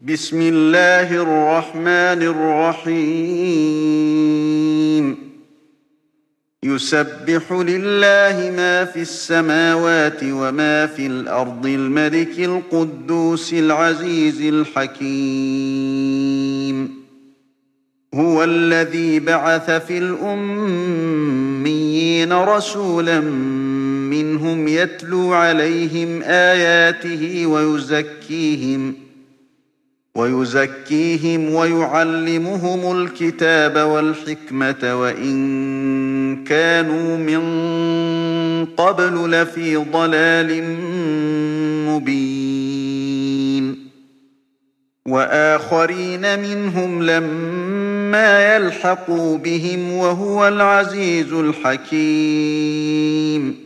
بسم الله الرحمن الرحيم يسبح لله ما في السماوات وما في الأرض الملك القدوس العزيز الحكيم هو الذي بعث في الأميين رسولا منهم يتلو عليهم آياته ويزكيهم ويعلمهم الكتاب والحكمة وإن كانوا من قبل لفي ضلال مبين وآخرين منهم لما يلحقوا بهم وهو العزيز الحكيم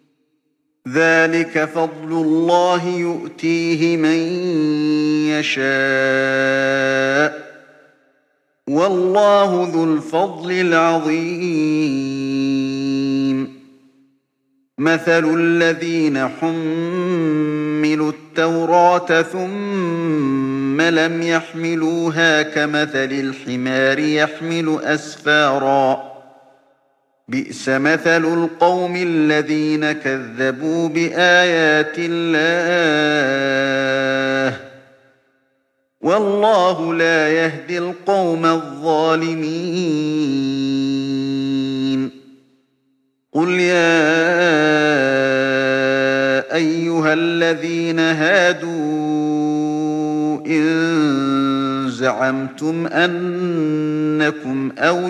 ذلك فضل الله يؤتيه من يشاء والله ذو الفضل العظيم مثل الذين حملوا التوراة ثم لم يحملوها كمثل الحمار يحمل أسفارا بئس مثل القوم الذين كذبوا بآيات الله والله لا يهدي القوم الظالمين قل يا أيها الذين هادوا إن زعمتم أنكم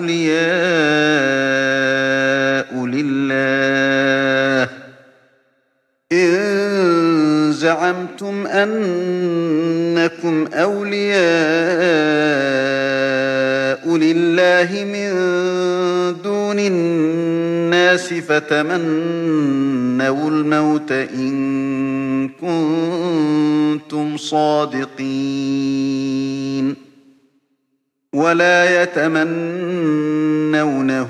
أولياء لله من دون الناس فتمنوا الموت إن كنتم صادقين ولا يتمنونه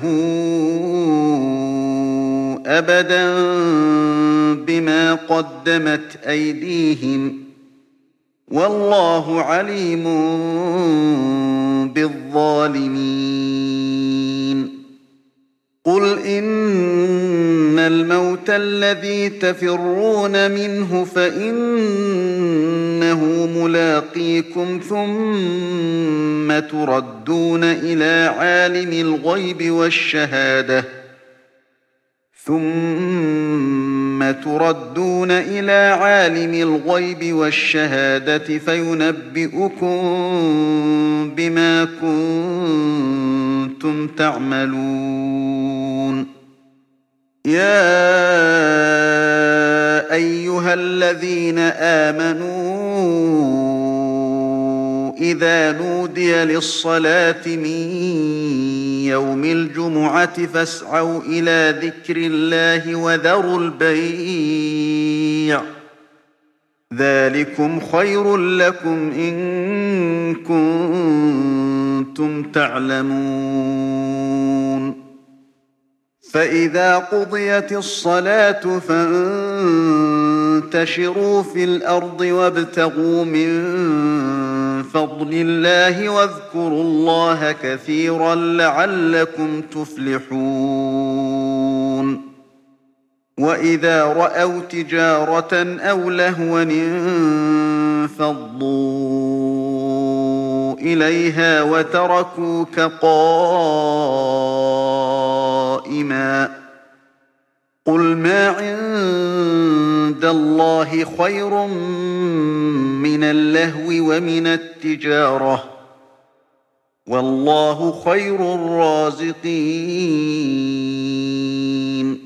أبدا بما قدمت أيديهم والله عليم بالظالمين قل إن الموت الذي تفرون منه فإنه ملاقيكم ثم تردون إلى عالم الغيب والشهادة فينبئكم بما كنتم تعملون يا أيها الذين آمنوا إذا نودي للصلاة من يوم الجمعة فاسعوا إلى ذكر الله وذروا البيع ذلكم خير لكم إن كنتم تعلمون فإذا قضيت الصلاة فانتشروا في الأرض وابتغوا من فضل الله واذكروا الله كثيرا لعلكم تفلحون وإذا رأوا تجارة أو لهوا انفضوا إليها وتركوك قائما قل ما عند الله خير من اللهو ومن التجارة والله خير الرازقين